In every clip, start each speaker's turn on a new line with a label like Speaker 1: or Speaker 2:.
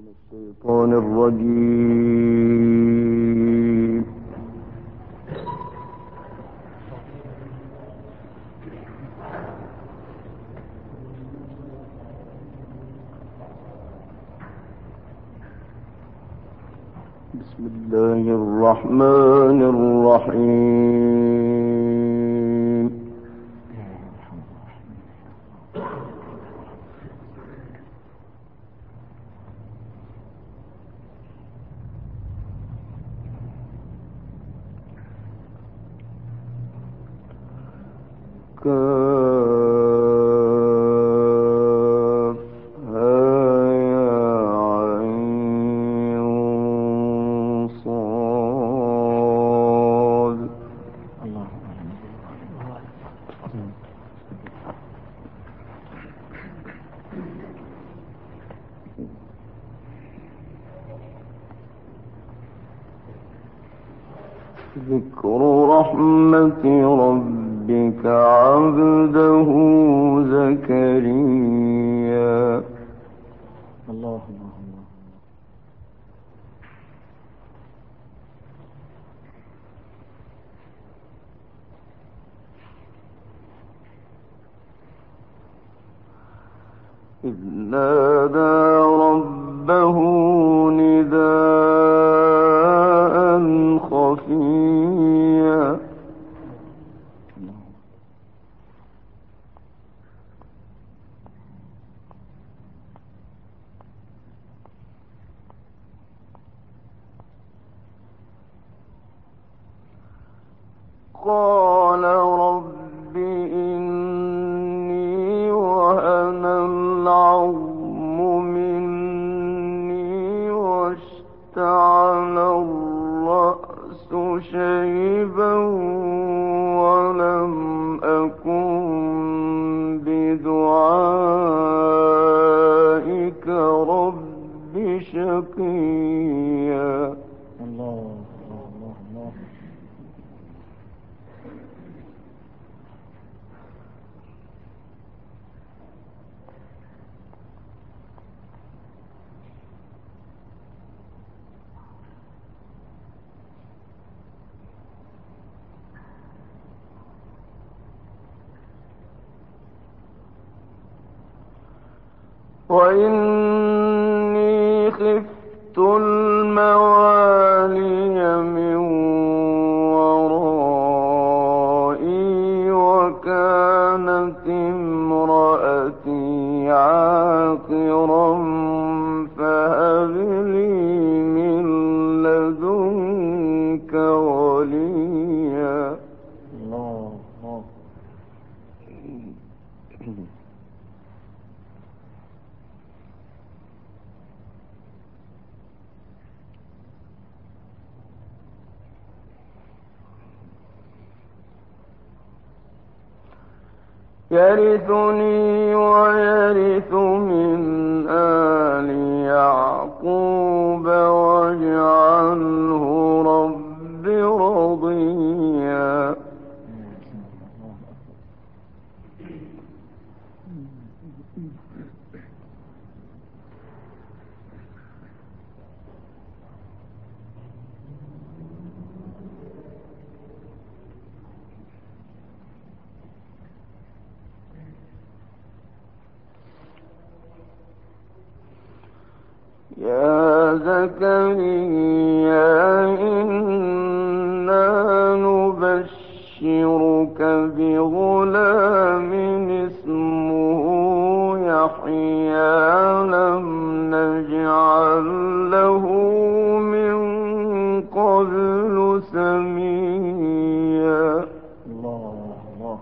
Speaker 1: الشيطان الرجيم. بسم الله الرحمن الرحيم. ذكر رحمة ربك عبده زكريا.
Speaker 2: الله الله الله.
Speaker 1: إذ نادى ربه نداء خفيا. قال رب إني وهن العظم مني واشتعل الرأس شيبا ولم أكن بدعائك رب شقيا.
Speaker 2: الله الله الله.
Speaker 1: وإني خفت الموالي من ورائي وكانت امرأتي عاقرا فهب لي من لدنك وليا.
Speaker 2: الله الله.
Speaker 1: يرثني ويرث من آل يعقوب واجعله رب رضيا. يا زكريا إنا نبشرك بغلام اسمه يحيى لم نجعل له من قبل سميا.
Speaker 2: الله الله.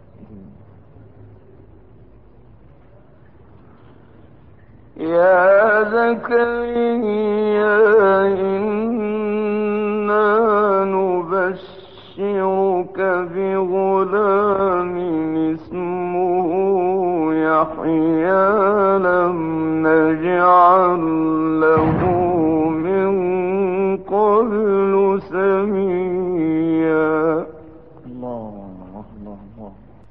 Speaker 1: يا زكريا إنا نبشرك بغلام اسمه يحيى لم نجعل له من قبل سميا.
Speaker 2: الله الله الله.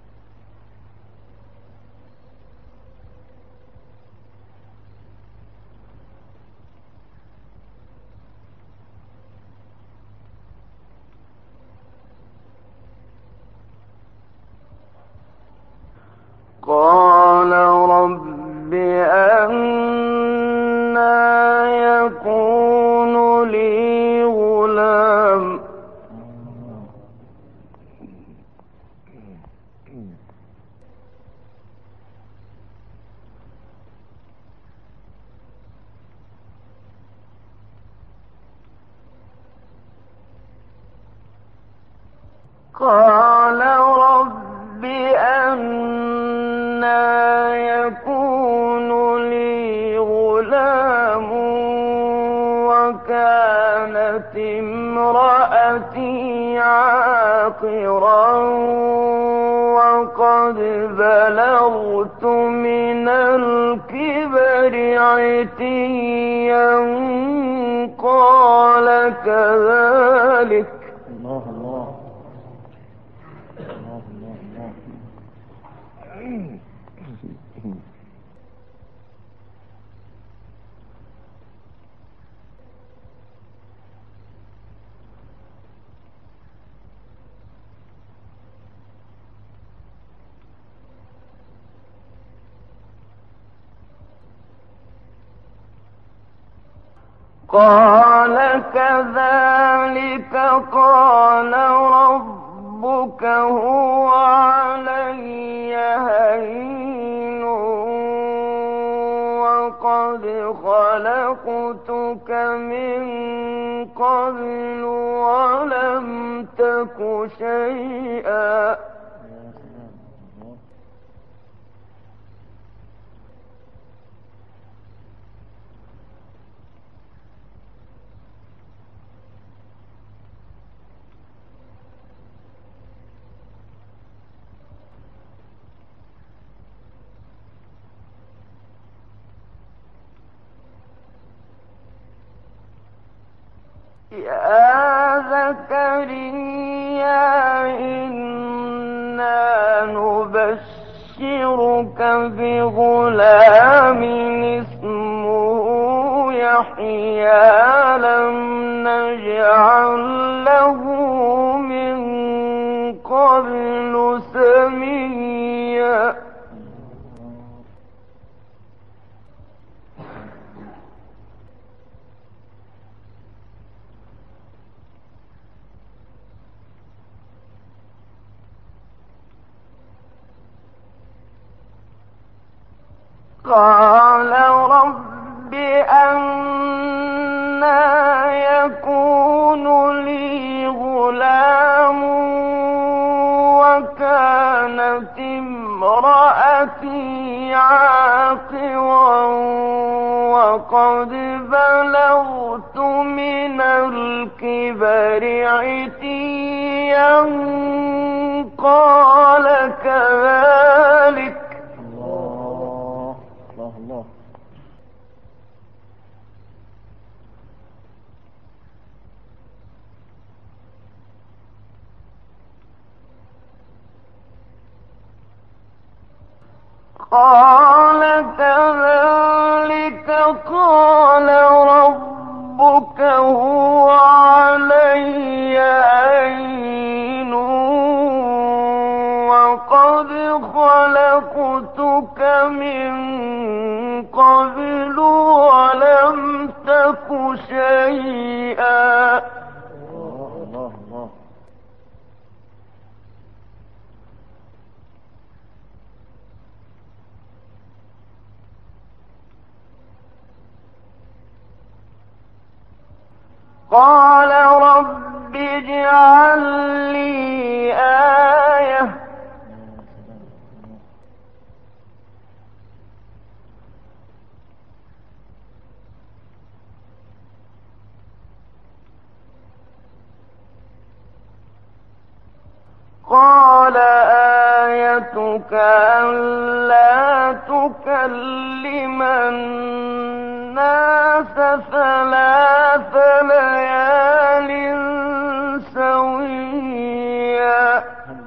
Speaker 1: قال رب أنى يكون لي غلام قال رب أنى يكون لي غلام وكانت امرأتي عاقرا وقد بلغت من الكبر عتيا قال كذلك
Speaker 2: الله الله الله الله الله.
Speaker 1: قال كذلك قال ربك هو علي هين وقد خلقتك من قبل ولم تك شيئا. يا زكريا إنا نبشرك بغلام اسمه يحيى لم نجعل له من قبل سميا. قال رب أنى يكون لي غلام وكانت امرأتي عاقرا وقد بلغت من الكبر عتيا قال كذلك
Speaker 2: الله.
Speaker 1: قال كذلك قال ربك هو علي هين وقد خلقتك من قبل ولم تك شيئا.
Speaker 2: الله.
Speaker 1: قال رب اجعل لي آية قال آيتك ألا تكلم الناس 3 ليال سويا.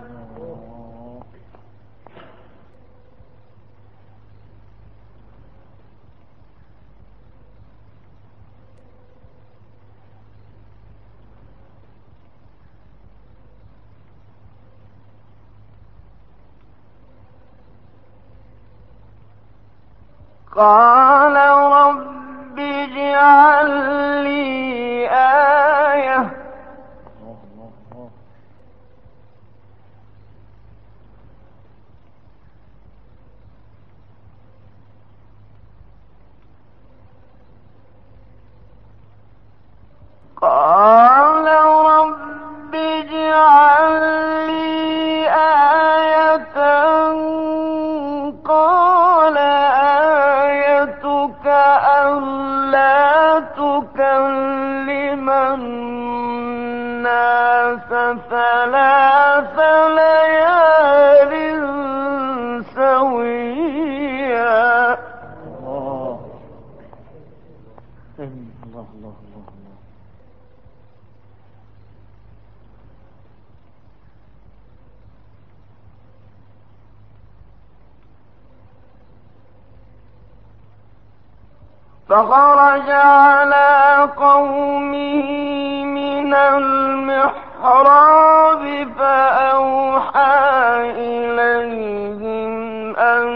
Speaker 1: قال رب اجعل لي آية قال رب اجعل لي آية قال آيتك ألا تكلم الناس 3 ليال سويا.
Speaker 2: الله الله الله الله.
Speaker 1: فخرج على قومه من المحراب فأوحى إليهم أن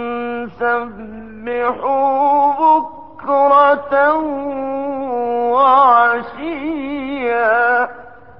Speaker 1: سبحوا بكرة وعشيا.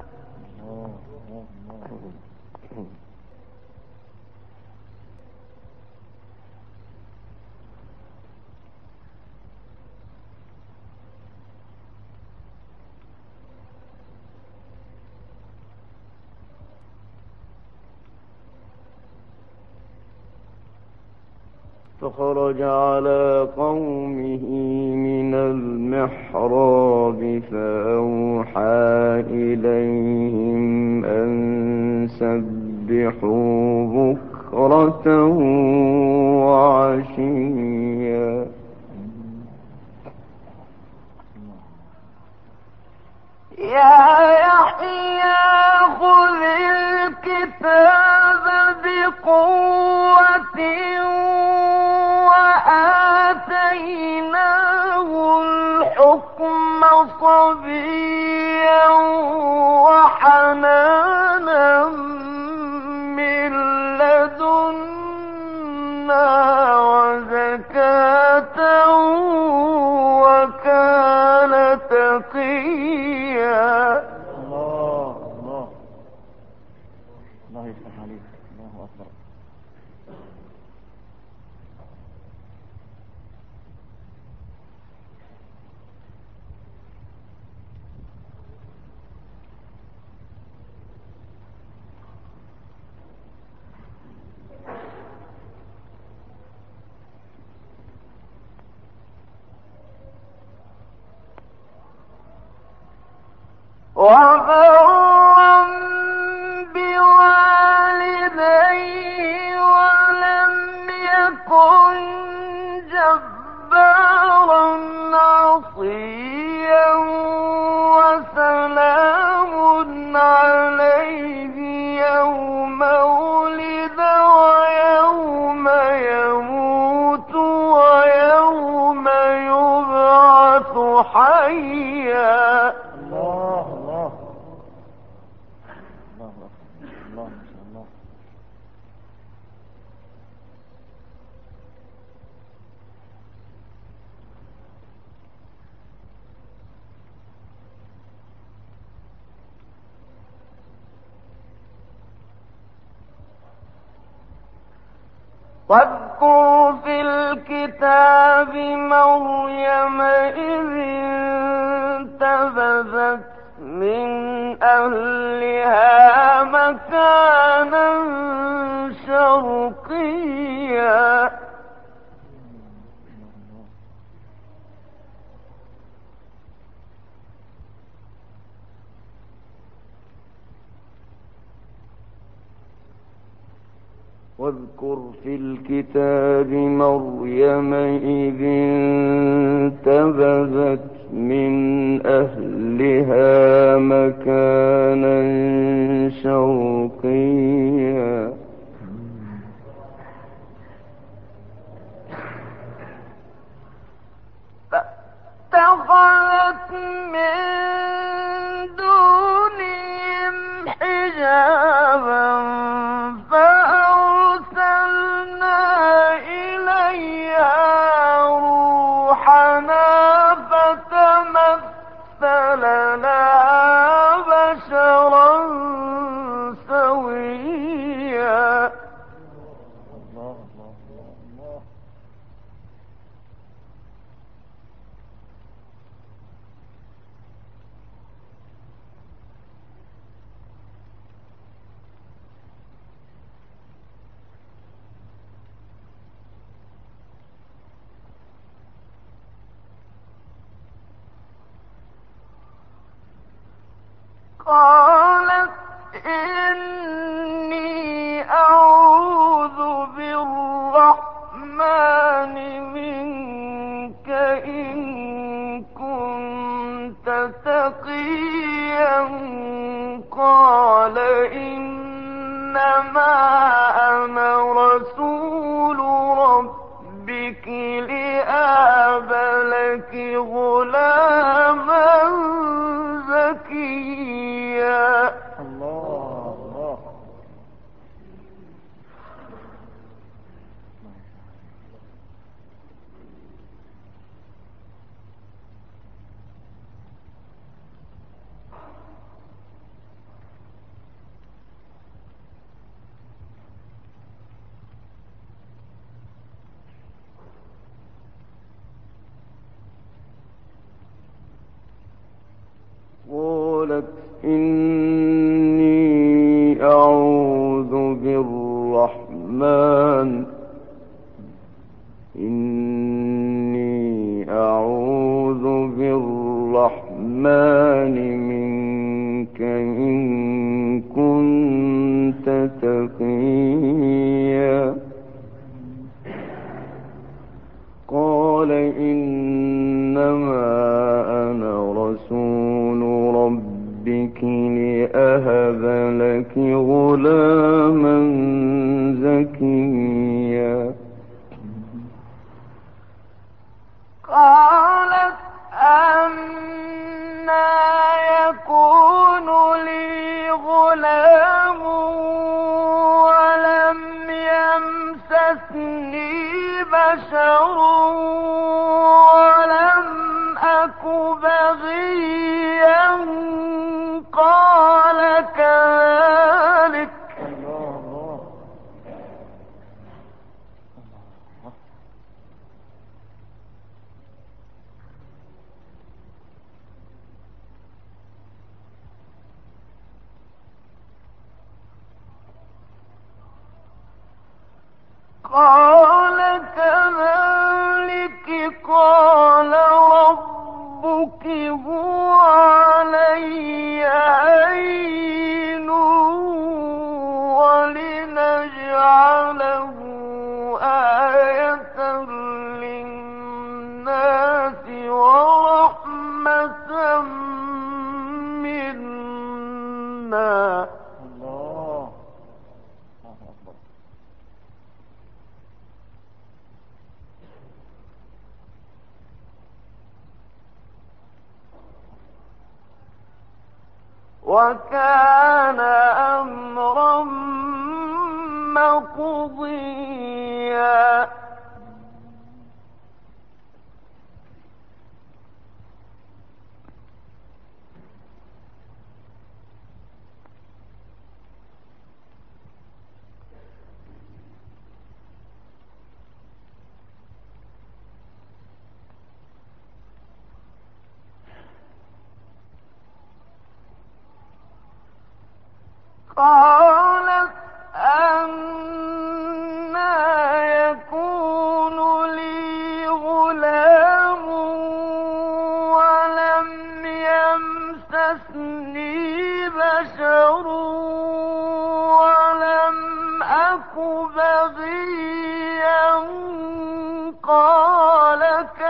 Speaker 1: فخرج على قومه من المحراب فأوحى إليهم أن سبحوا بكرة وعشيا. يا يحيى خذ الكتاب بقوة وآتيناه الحكم صبيا وحنانا من لدنا وزكاة وكان تقيا.
Speaker 2: الله الله الله يفتح عليك. الله أكبر.
Speaker 1: وبرا بوالديه ولم يكن جبارا عصيا وسلام عليه يوم ولد ويوم يموت ويوم يبعث حيا.
Speaker 2: الله الله الله أكبر. الله ما شاء الله.
Speaker 1: واذكر في الكتاب مريم إذ انتبذت من أهلها مكانا شرقيا. واذكر في الكتاب مريم إذ انتبذت من أهلها مكانا شرقيا فاتخذت من دونهم حجابا فأرسلنا إليها روحنا فتمثل لها بشرا سويا.
Speaker 2: الله الله الله.
Speaker 1: قالت إني أعوذ بالرحمن منك إن كنت تقيا. قال إنما أنا رسول ربك لأهب لك غلاما زكيا.
Speaker 2: الله الله.
Speaker 1: قالت إني أعوذ بالرحمن منك إن كنت تقيا. قال إنما أنا رسول ربك لأهب لك غلاما زكيا. قالت أنى يكون لي غلام ولم يمسسني بشر ولم أك بغيا. قال كذلك
Speaker 2: الله
Speaker 1: قال كذلك قال ربك هو علي هين ولنجعله آية للناس ورحمة منا.
Speaker 2: الله. الله أكبر.
Speaker 1: وكان أمرا مقضيا. قالت أنى يكون لي غلام ولم يمسسني بشر ولم أك بغيا قال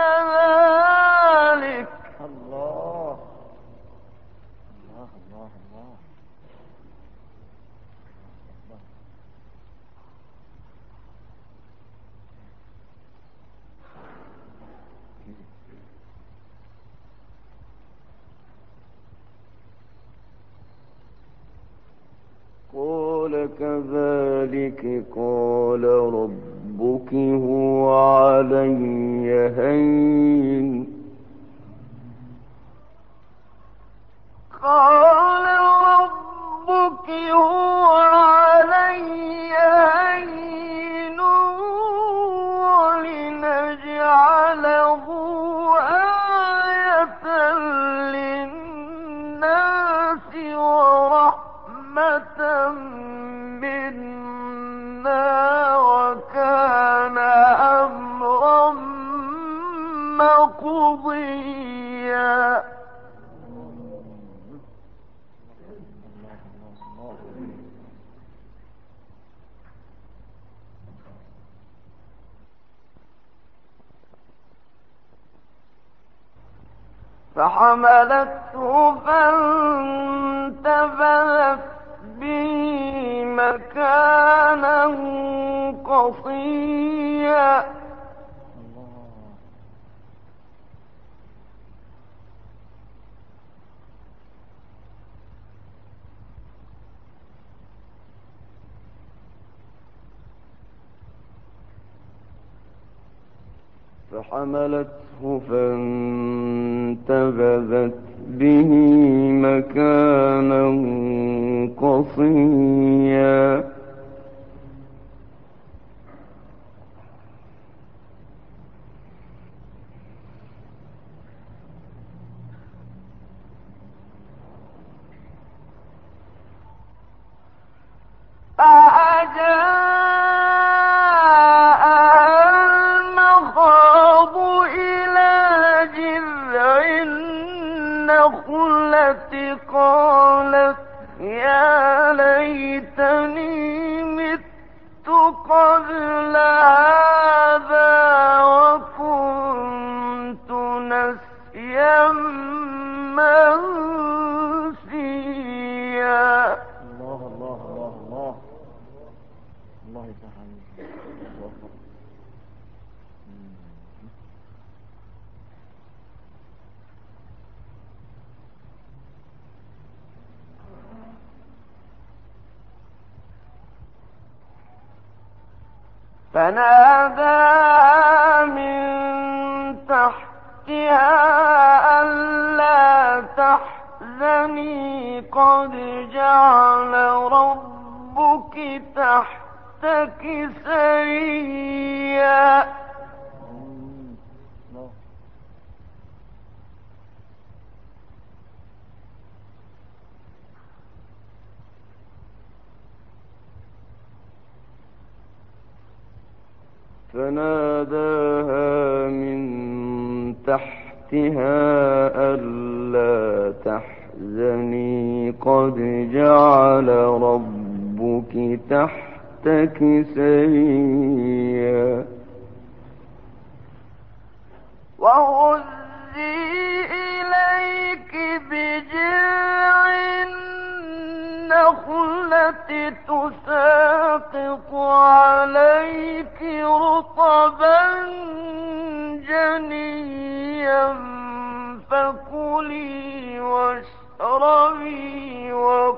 Speaker 1: كذلك.
Speaker 2: الله الله الله الله.
Speaker 1: قال كذلك قال ربك هو علي هين. قال ربك هو علي هين ولنجعله آية للناس ورحمة منا وكان أمرا مقضيا. فحملته فانتبذت به مكانا قصيا. فحملته فانتبذت به مكانا قصيا. المخاض إلى جذع النخلة قالت يا ليتني مت قبل هذا وكنت نسيا منسيا.
Speaker 2: الله الله الله الله. الله يفتح عليك.
Speaker 1: فناداها من تحتها ألا تحزني قد جعل ربك تحتك سريا. فناداها من تحتها ألا تحزني قد جعل ربك تحتك سريا. وهزي إليك بجذع النخلة تساقط عليك رطبا جنيا فكلي واشربي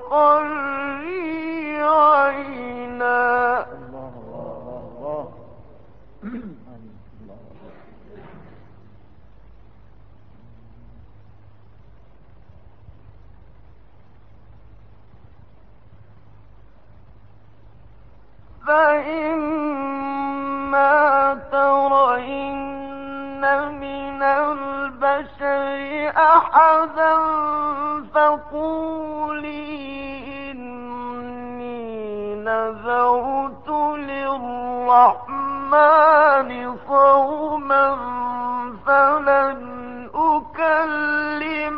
Speaker 1: وقري عينا.
Speaker 2: الله الله الله.
Speaker 1: فإما ترين من البشر أحدا فقولي إني نذرت للرحمن صوما فلن أكلم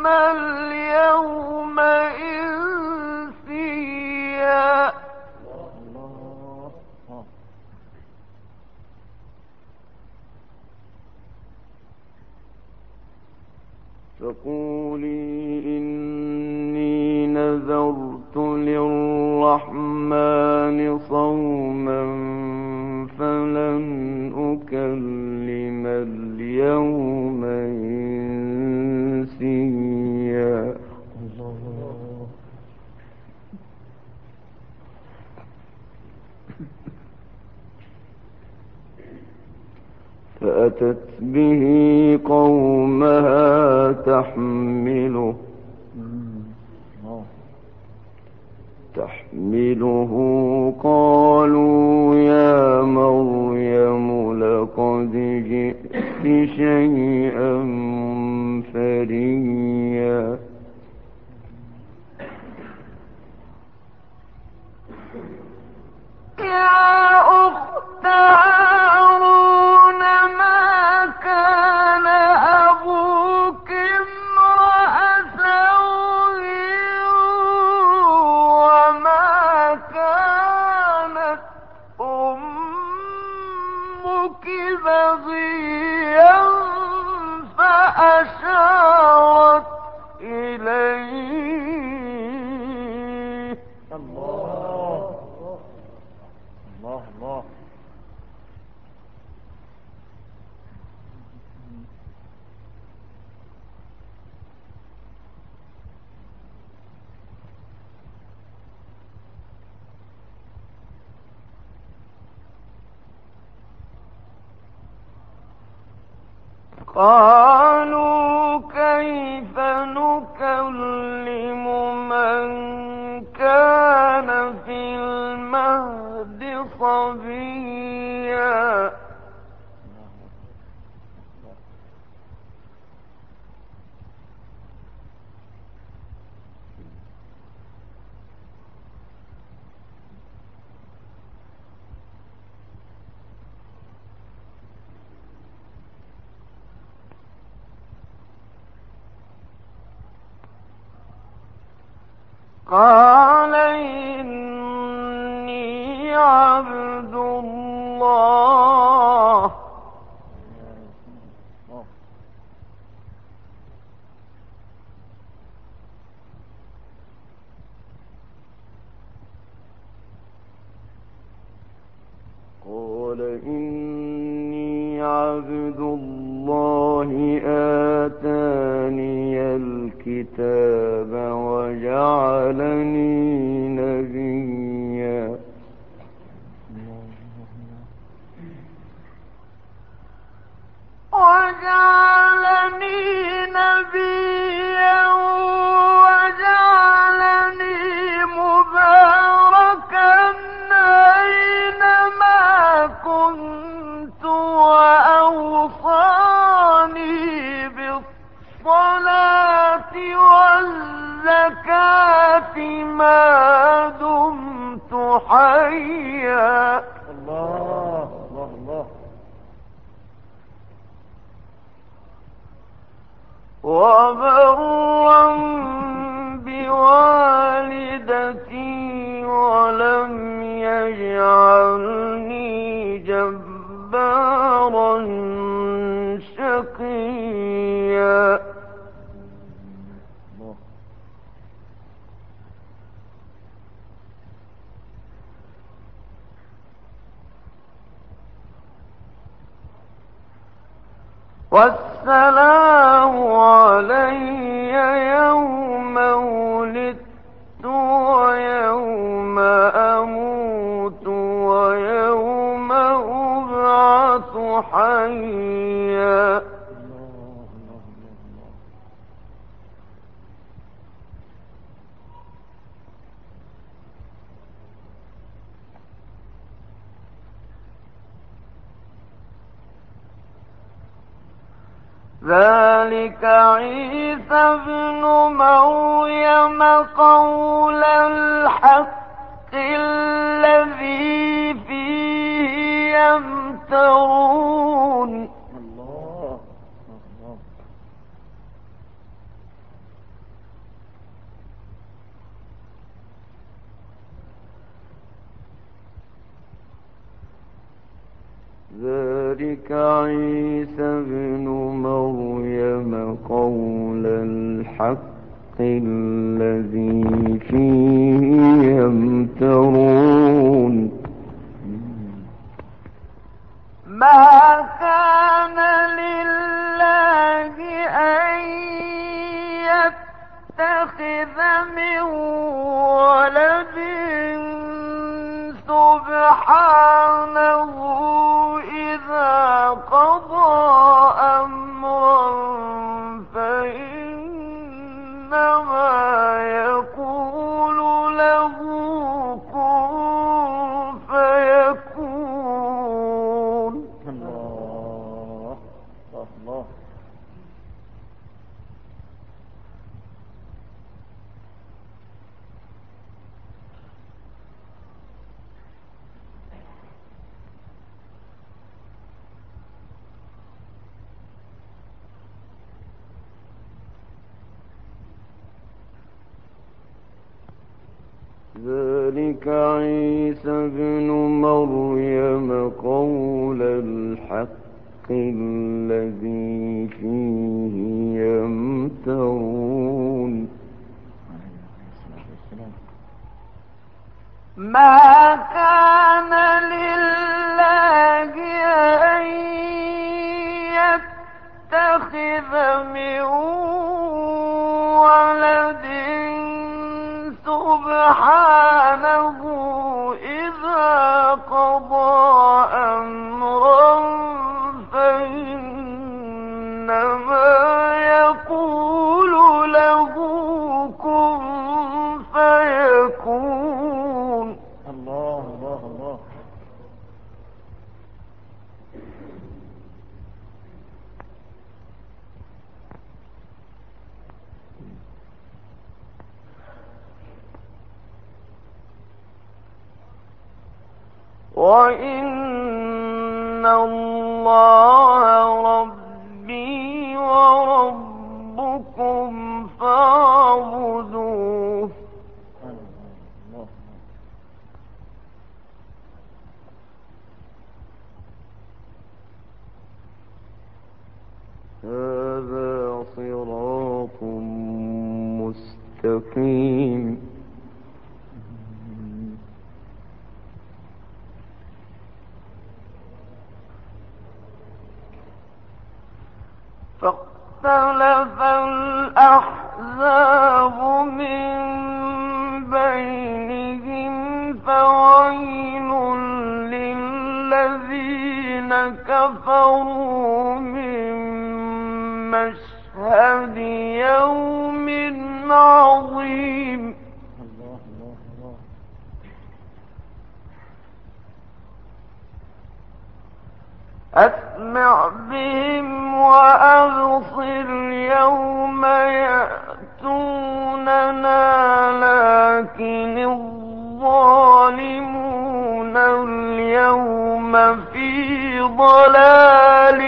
Speaker 1: اليوم إنسيا.
Speaker 2: الله
Speaker 1: فقولي إني نذرت للرحمن صوما فلن أكلم اليوم إنسيا. فأتت به قومها تحمله قالوا يا مريم لقد جئت شيئا فريا.
Speaker 3: يا أخت هارون ما كان أبوك امرأ سوء وما كانت أمك بغيا فأشارت إليه.
Speaker 2: الله الله.
Speaker 1: قالوا كيف نكلم من كان في المهد صبيا. قال إني عبد الله آتاني الكتاب وجعلني نبيا.
Speaker 3: وجعلني مباركا أينما كنت وأوصاني بالصلاة والزكاة ما دمت حيا.
Speaker 2: الله الله الله.
Speaker 1: وبرا بوالدتي ولم يجعلني جبارا شقيا. والسلام علي يوم ولدت ويوم أموت ويوم أبعث حيا. ذلك عيسى ابن مريم قول الحق الذي فيه يمترون.
Speaker 2: الله الله.
Speaker 1: ذلك ذلك عيسى ابن مريم قول الحق الذي فيه يمترون
Speaker 3: ما كان لله أن يتخذ من ولد سبحانه إذا قضى أمرا فإنما يقول له كن فيكون.
Speaker 2: الله الله.
Speaker 1: ذلك عيسى ابن مريم قول الحق الذي فيه يمترون
Speaker 3: ما كان لله أن يتخذ من ولد سبحانه إذا قضى أمرا فإنما يقول له كن فيكون.
Speaker 2: الله الله الله.
Speaker 3: وإن الله ربي وربكم فاعبدوه.
Speaker 1: هذا صراط مستقيم. فاختلف الأحزاب من بينهم فويل للذين كفروا من مشهد يوم عظيم.
Speaker 2: الله الله الله.
Speaker 3: أسمع بهم وأبصر يوم يأتوننا لكن الظالمون اليوم في ضلال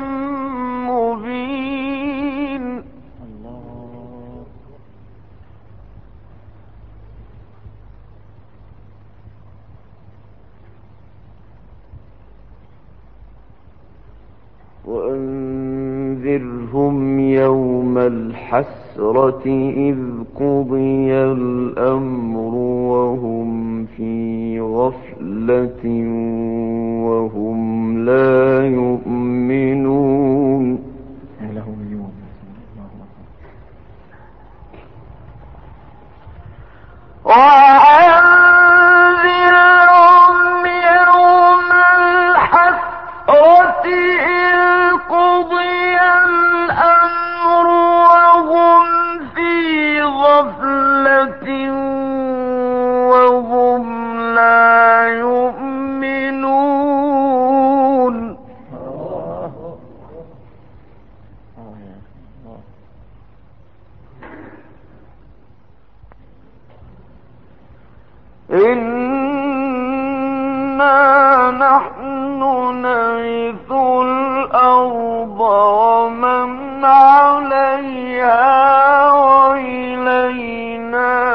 Speaker 3: مبين.
Speaker 2: الله.
Speaker 1: وأنذرهم يوم الحسرة إذ قضي الأمر وهم في غفلة وهم لا يؤمنون.
Speaker 2: له من يوم.
Speaker 3: وأنذرهم يوم الحسرة إذ قضي الأمر وهم في غفلة وهم لا يؤمنون. إنا نحن نرث الأرض ومن عليها وإلينا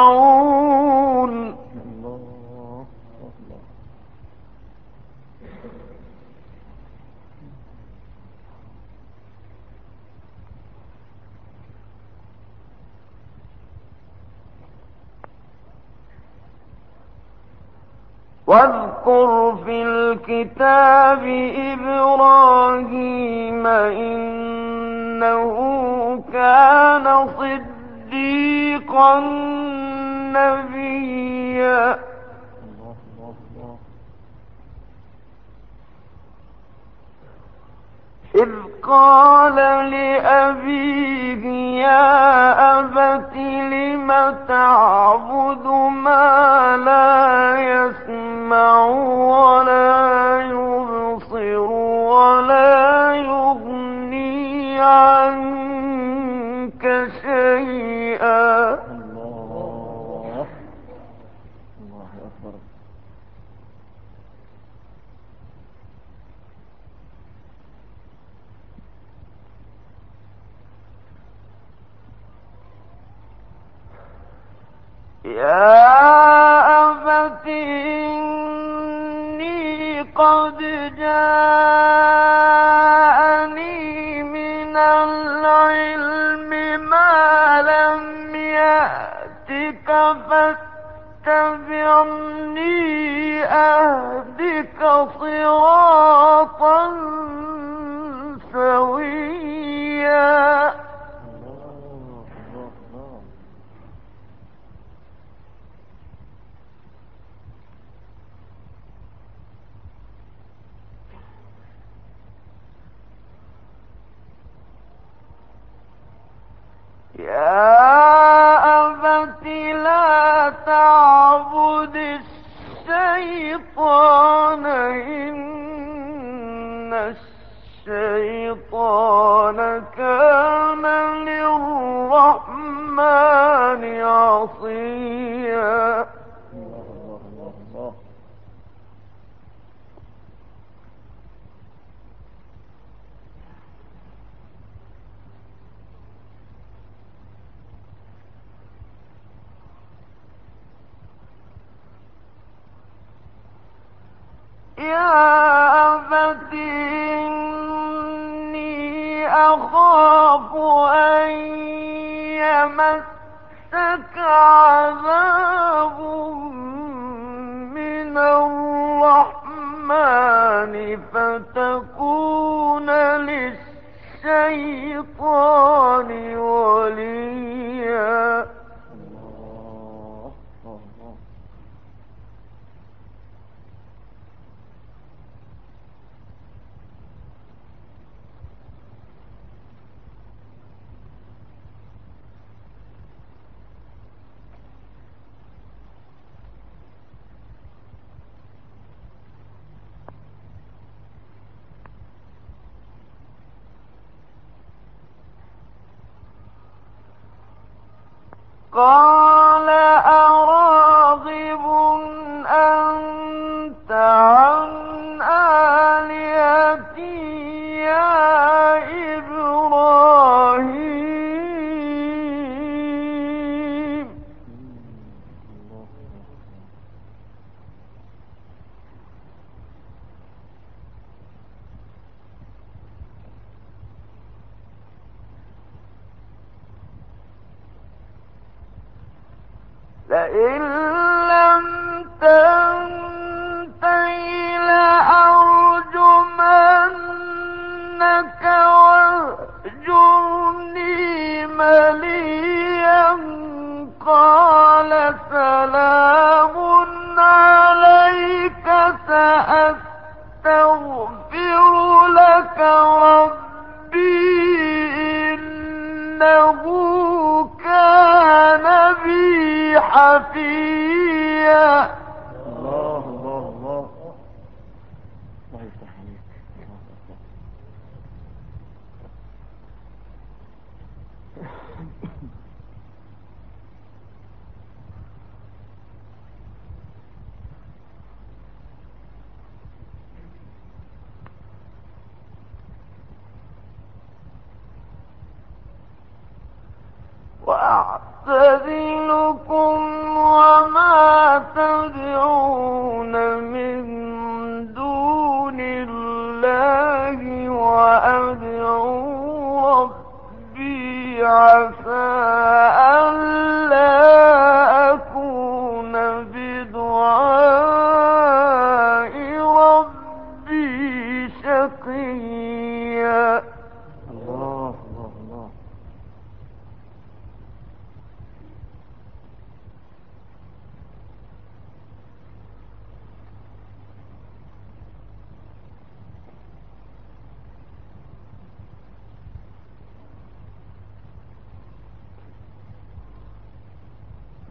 Speaker 3: يرجعون.
Speaker 2: الله الله.
Speaker 3: واذكر في الكتاب إبراهيم إنه كان صديقا نبيا إذ قال لأبيه يا أبت لم تعبد ما لا يسمع ولا يبصر ولا يغني عنك شيئا.
Speaker 2: الله أكبر.
Speaker 3: يا أبت إني قد جاءني من العلم ما لم يأتك فاتبعني أهدك صراطا سويا. يا أبت لا تعبد الشيطان إن الشيطان كان للرحمن عصيا. يا أبت إني أخاف أن يمسك عذاب من الرحمن فتكون للشيطان وليا. قال أراغب أنت عن آلهتي يا إبراهيم. لئن لم تنته لأرجمنك واهجرني مليا. قال سلام عليك سأستغفر لك ربي إنه كان بي حفيظا.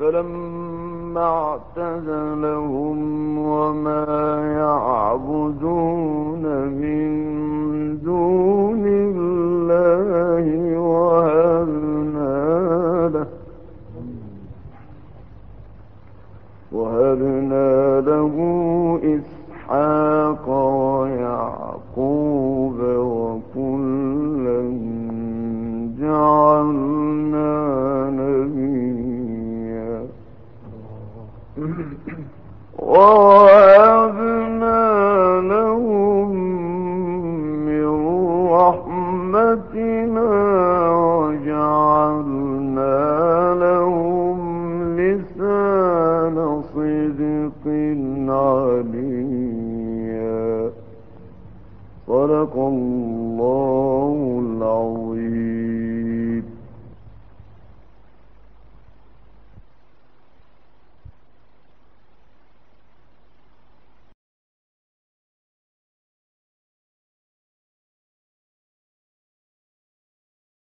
Speaker 1: فلما اعتزلهم وما يعبدون من دون الله وهبنا له إسحاق ويعقوب وكلا جعلنا نبيا ووهبنا لهم من رحمتنا وجعلنا لهم لسان صدق عليا صدق الله